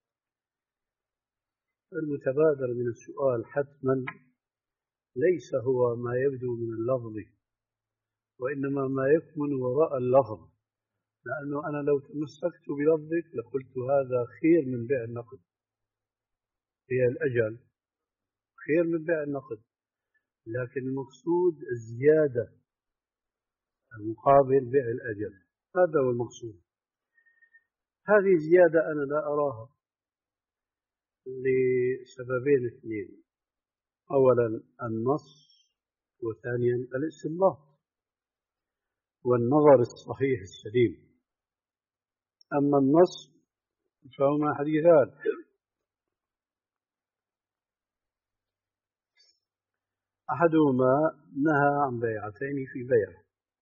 Speaker 1: المتبادر من السؤال حتما ليس هو ما يبدو من اللفظ، وإنما ما يكمن وراء اللفظ. لأنه أنا لو تمسكت بلفظك لقلت هذا خير من بيع النقد، هي الأجل خير من بيع النقد، لكن المقصود الزيادة مقابل بيع الأجل، هذا هو المقصود. هذه الزيادة أنا لا أراها لسببين اثنين: أولا النص، وثانيا الاستنباط والنظر الصحيح السليم. أما النص فهما حديثان: أحدهما نهى عن بيعتين في بيع،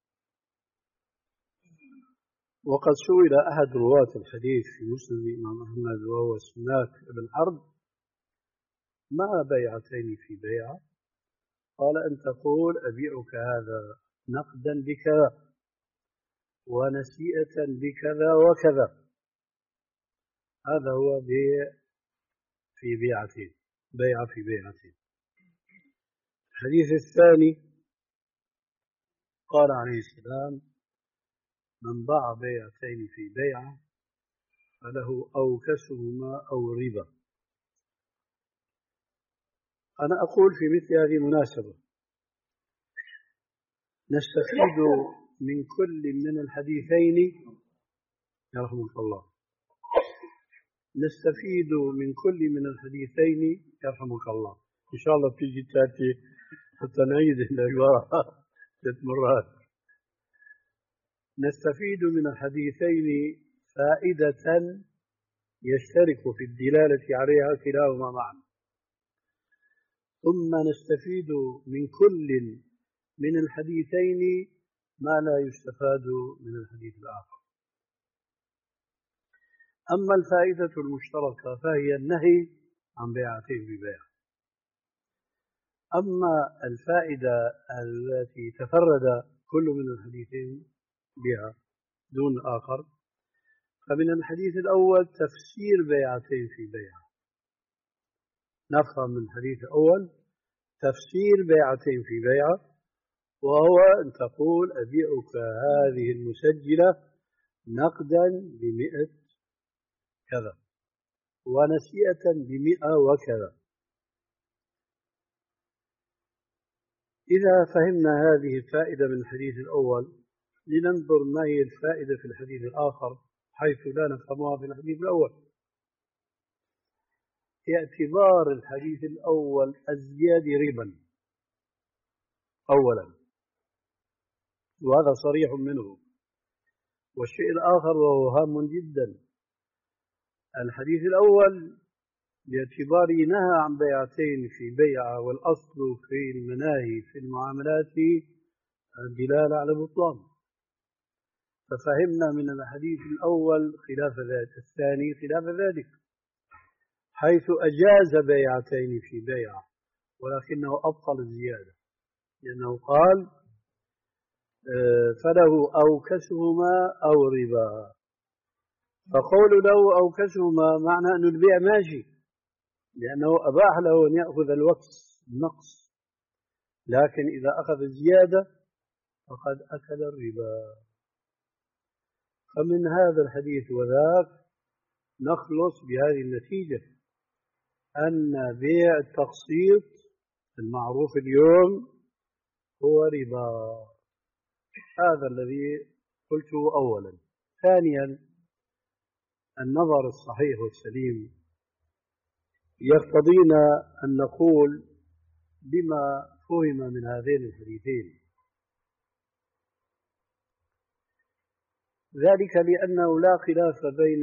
Speaker 1: وقد سئل أحد رواة الحديث في مسند الإمام أحمد وهو سماك بن حرب: ما بيعتين في بيع؟ قال: أن تقول أبيعك هذا نقدا بكذا ونسيئة بكذا وكذا، هذا هو بيع في بيعتين، بيع في بيعتين. الحديث الثاني قال عليه السلام: من باع بيعتين في بيعة فله أوكسهما أو ربا. أنا أقول في مثل هذه المناسبة نستفيد من كل من الحديثين، يرحمك الله، نستفيد من كل من الحديثين يرحمك الله. إن شاء الله تيجي تأتي حتى نعيد العبارة ثلاث مرات. نستفيد من الحديثين فائدة يشترك في الدلالة عليها كلاهما معا، ثم نستفيد من كل من الحديثين ما لا يستفاد من الحديث الآخر. أما الفائدة المشتركة فهي النهي عن بيعتين ببيع. أما الفائدة التي تفرد كل من الحديثين بها دون الآخر فمن الحديث الأول تفسير بيعتين في بيع. نفهم من الحديث الأول تفسير بيعتين في بيع، وهو أن تقول أبيعك هذه المسجلة نقدا بمئة كذا ونسيئة بمئة وكذا. إذا فهمنا هذه الفائدة من الحديث الأول لننظر ما هي الفائدة في الحديث الآخر حيث لا نفهمها في الحديث الأول. اعتبار الحديث الأول الزياد ربا أولا، وهذا صريح منه. والشيء الآخر وهو هام جدا: الحديث الأول باعتبار نهى عن بيعتين في بيعة، والأصل في المناهي في المعاملات الدلالة على بطلان، ففهمنا من الحديث الأول خلاف ذلك، الثاني خلاف ذلك، حيث أجاز بيعتين في بيعة ولكنه أبطل الزيادة، لأنه قال فله أوكسهما أو ربا. فقول له أوكسهما معنى أن البيع ماشي، لأنه أباح له أن يأخذ الوكس النقص، لكن إذا أخذ الزيادة فقد أكل الربا. فمن هذا الحديث وذاك نخلص بهذه النتيجة أن بيع التقسيط المعروف اليوم هو ربا. هذا الذي قلته أولا. ثانيا النظر الصحيح والسليم يقتضينا أن نقول بما فهم من هذين الحديثين، ذلك لأنه لا خلاف بين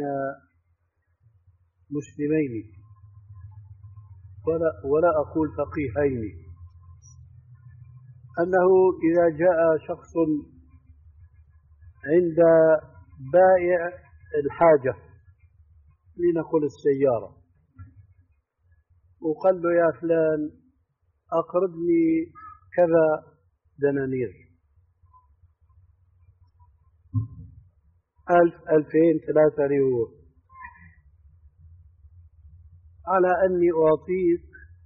Speaker 1: مسلمين ولا, ولا أقول فقيهين أنه إذا جاء شخص عند بائع الحاجة لنقل السيارة وقال له يا فلان أقرضني كذا دنانير، ألف ألفين ثلاثة ريور، على أني أعطيك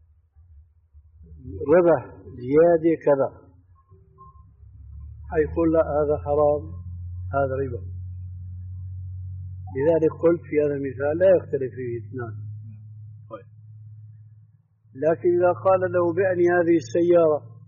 Speaker 1: ربح زيادة كذا، حيقول لا هذا حرام هذا ربا. لذلك قلت في هذا المثال لا يختلف فيه اثنان. لكن إذا قال له بعني هذه السيارة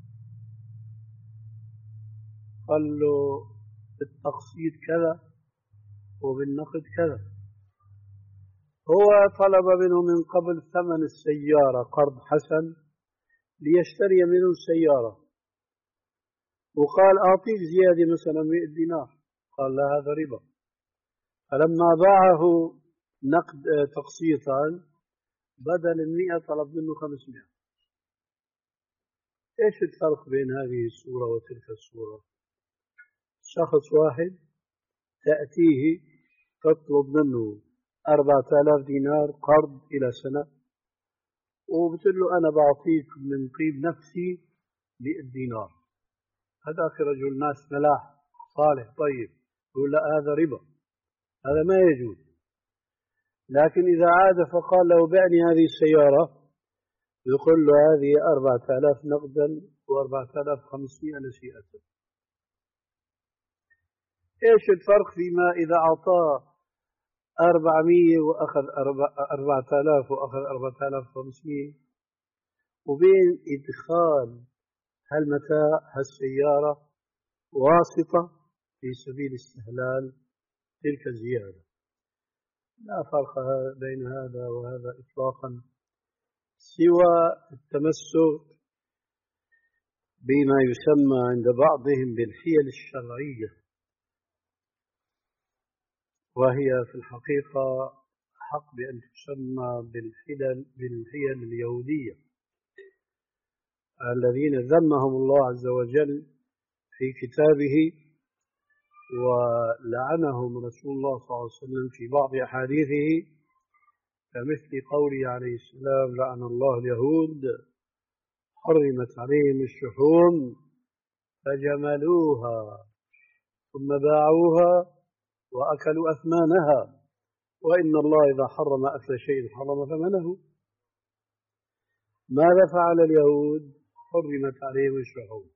Speaker 1: قال له بالتقسيط كذا وبالنقد كذا، هو طلب منه من قبل ثمن السيارة قرض حسن ليشتري منه السيارة، وقال أعطيك زيادة مثلا مئة دينار، قال لا هذا ربا. فلما باعه نقد تقسيطا بدل المئة طلب منه خمسمائة. ايش الفرق بين هذه الصورة وتلك الصورة؟ شخص واحد تأتيه تطلب منه أربعة آلاف دينار قرض إلى سنة، وبتقول له أنا بعطيك من طيب نفسي مئة دينار. هذاك رجل ناس ملاح صالح طيب، يقول لا هذا ربا، هذا ما يجوز. لكن إذا عاد فقال له بعني هذه السيارة يقول له هذه أربعة آلاف نقدا وأربعة آلاف خمسمائة نسيئة. إيش الفرق فيما إذا أعطاه أربعمائة وأخذ أربعة آلاف وأخذ أربعة آلاف وخمسمائة، وبين إدخال هالمتاع هالسيارة واسطة في سبيل استهلال تلك الزيادة؟ لا فرق بين هذا وهذا إطلاقا، سوى التمسك بما يسمى عند بعضهم بالحيل الشرعية، وهي في الحقيقة حق بأن تسمى بالحيل, بالحيل اليهودية الذين ذمهم الله عز وجل في كتابه ولعنهم رسول الله صلى الله عليه وسلم في بعض أحاديثه، كمثل قوله عليه السلام لعن الله اليهود حرمت عليهم الشحوم فجملوها ثم باعوها وأكلوا أثمانها، وإن الله إذا حرم أكل شيء حرم ثمنه. ماذا فعل اليهود؟ حرمت عليهم الشحوم،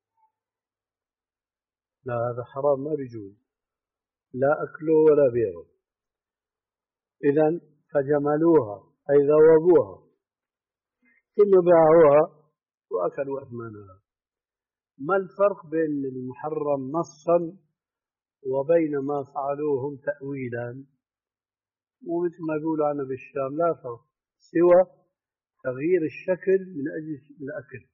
Speaker 1: لا هذا حرام ما بيجوز لا أكله ولا بيعه. إذن فجملوها أي ذوبوها ثم باعوها وأكلوا أثمانها. ما الفرق بين المحرم نصا وبين ما فعلوه هم تأويلا؟ ومثل ما يقولوا عنه بالشام لا فرق سوى تغيير الشكل من أجل الأكل.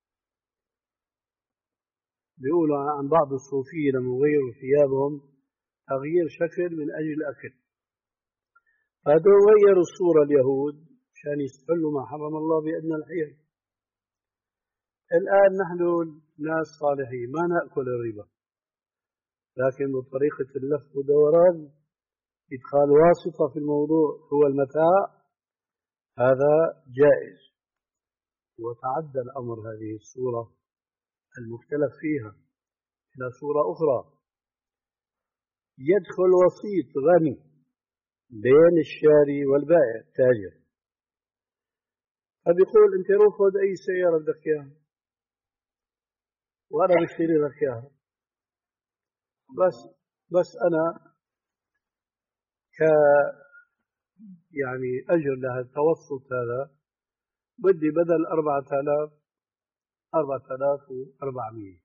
Speaker 1: بيقولوا عن بعض الصوفية لما يغيروا ثيابهم تغيير شكل من أجل الأكل، هذول غيروا الصورة اليهود عشان يستحلوا ما حرم الله بأدنى الحيل. الآن نحن ناس صالحين ما نأكل الربا، لكن بطريقة اللف ودوران إدخال واسطة في الموضوع هو المتاع، هذا جائز. وتعدى الأمر هذه الصورة المختلف فيها إلى صورة أخرى، يدخل وسيط غني بين الشاري والبائع التاجر، فبيقول أنت روح خذ أي سيارة بدك إياها وأنا بشتري لك إياها، بس بس أنا ك يعني أجر لها التوسط هذا بدي بدل أربعة آلاف أربعة آلاف وأربعمائة،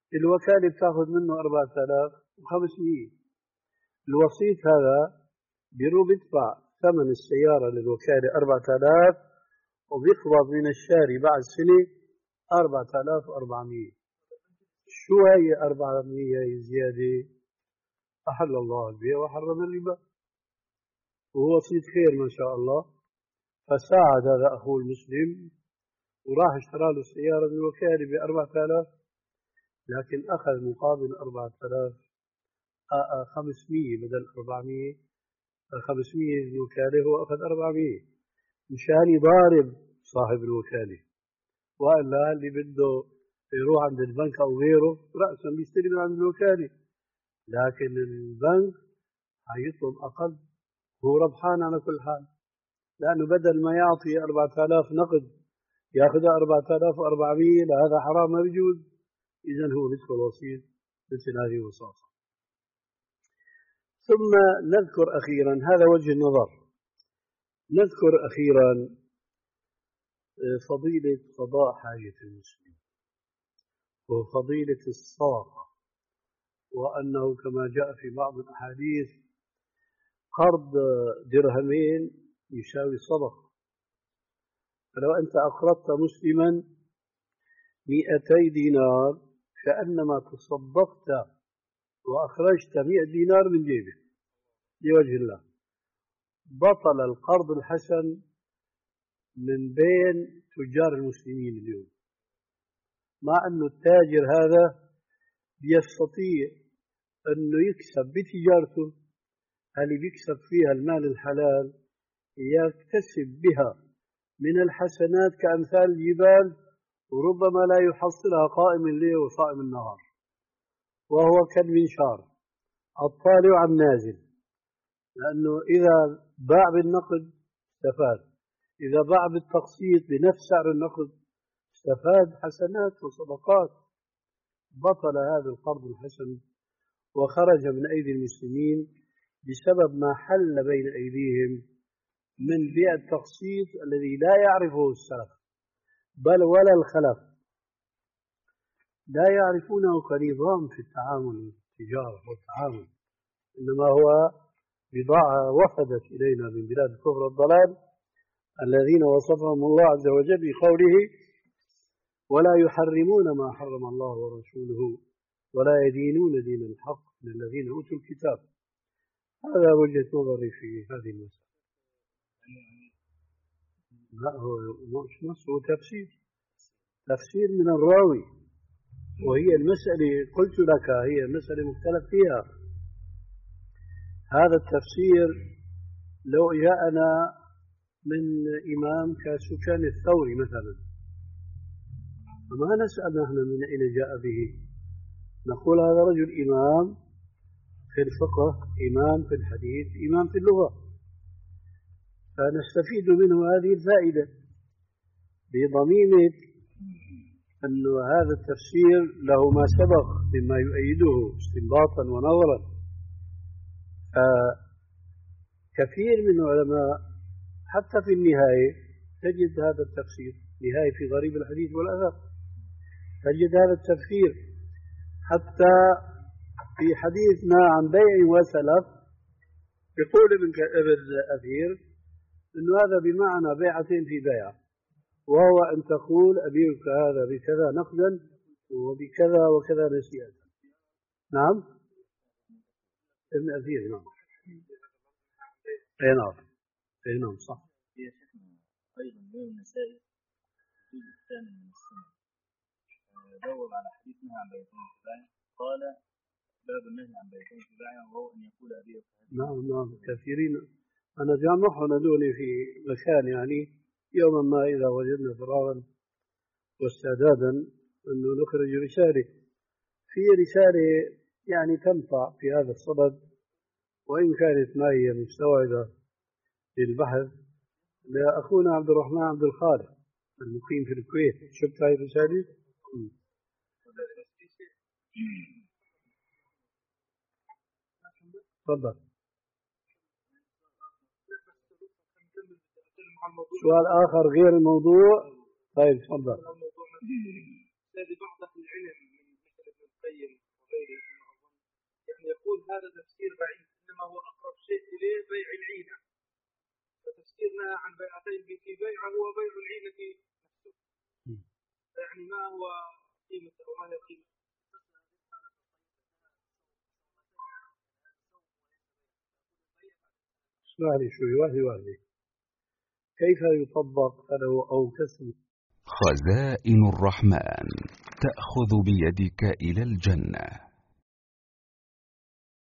Speaker 1: الوكالة بتاخذ منه أربعة آلاف وخمسمائة، الوسيط هذا بيروح بيدفع ثمن السيارة للوكالة أربعة آلاف وبيقبض من الشاري بعد سنة أربعة آلاف وأربعمية. شو هي أربعمية زيادة؟ أحل الله البيع وحرم الربا، وهو صيد خير ما شاء الله. فساعد هذا أخوه المسلم وراح اشترى له السيارة من الوكالة بأربعة آلاف، لكن أخذ مقابل أربعة آلاف خمسمية بدل أربعمية. خمسمية الوكالة هو أخذ أربعمية مشان يضارب صاحب الوكالة، وإلا اللي بده يروح عند البنك أو غيره رأسا بيشتري من عند الوكالة، لكن البنك هيطلب أقل، هو ربحان على كل حال، لأنه بدل ما يعطي أربعة آلاف نقد يأخذ أربعة آلاف وأربعمية، لهذا حرام ما بيجوز. إذن هو مثل وسيط مثل هذه الوساطة. ثم نذكر أخيرا، هذا وجه النظر، نذكر أخيرا فضيلة قضاء حاجة المسلم وفضيلة الصدقة، وأنه كما جاء في بعض الأحاديث قرض درهمين يساوي صدقة. فلو أنت أقرضت مسلما مئتي دينار كأنما تصدقت وأخرجت مئة دينار من جيبك لوجه الله. بطل القرض الحسن من بين تجار المسلمين اليوم، مع أن التاجر هذا يستطيع أنه يكسب بتجارته، اللي بيكسب فيها المال الحلال يكتسب بها من الحسنات كأمثال الجبال، وربما لا يحصلها قائم الليل وصائم النهار، وهو كالمنشار الطالع عن نازل، لأنه إذا باع بالنقد استفاد، إذا باع بالتقسيط بنفس سعر النقد استفاد حسنات وصدقات. بطل هذا القرض الحسن وخرج من أيدي المسلمين بسبب ما حل بين أيديهم من بيع التقسيط الذي لا يعرفه السلف بل ولا الخلف، لا يعرفونه كنظام في التعامل والتجارة والتعامل، إنما هو بضاعة وفدت إلينا من بلاد الكفر والضلال الذين وصفهم الله عز وجل بقوله: ولا يحرمون ما حرم الله ورسوله ولا يدينون دين الحق من الذين أوتوا الكتاب. هذا وجهة نظري في هذه المسألة. لا هو مش نص، هو تفسير تفسير من الراوي، وهي المسألة قلت لك هي مسألة مختلف فيها. هذا التفسير لو جاءنا من إمام كسفيان الثوري مثلا، فما نسأل نحن من أين جاء به، نقول هذا رجل إمام في الفقه، إمام في الحديث، إمام في اللغة، فنستفيد منه هذه الفائدة بضميمة أن هذا التفسير له ما سبق مما يؤيده استنباطا ونظرا. كثير من العلماء حتى في النهاية تجد هذا التفسير، نهاية في غريب الحديث والأثر تجد هذا التفسير. حتى في حديثنا عن بيع وسلف يقول ابن أثير أنه هذا بمعنى بيعتين في بيع، وهو أن تقول أبيعك هذا بكذا نقدا وبكذا وكذا نسيئة. نعم ابن أثير. نعم اي نعم اي نعم صح.
Speaker 2: يا شيخنا أيضا من المسائل الجزء الثاني من السنة دور على حديثنا عن بيتين البايع، قال باب النهي عن بيتين البايع وهو أن يقول أبيعك.
Speaker 1: نعم نعم كثيرين. أنا جامعهم دوني في مكان، يعني يوما ما إذا وجدنا فراغا واستعدادا أنه نخرج رسالة، في رسالة يعني تنفع في هذا الصدد، وإن كانت ما هي مستوعبة للبحث، لأخونا عبد الرحمن عبد الخالق المقيم في الكويت. شفت هاي الرسالة؟ تفضل. سؤال آخر غير الموضوع. طيب تفضل.
Speaker 3: الذي بعض أهل العلم من مثل ابن القيم وغيره يعني يقول هذا تفسير بعيد، إنما هو أقرب شيء إليه بيع العينة، فتفسيرنا عن بيعتين في بيعة هو بيع العينة نفسه، يعني ما هو قيمة أو ما هي قيمة؟
Speaker 1: اسمع لي شوي، وهي وهي كيف يطبق أنا أو كسب؟
Speaker 4: خزائن الرحمن تأخذ بيدك إلى الجنة.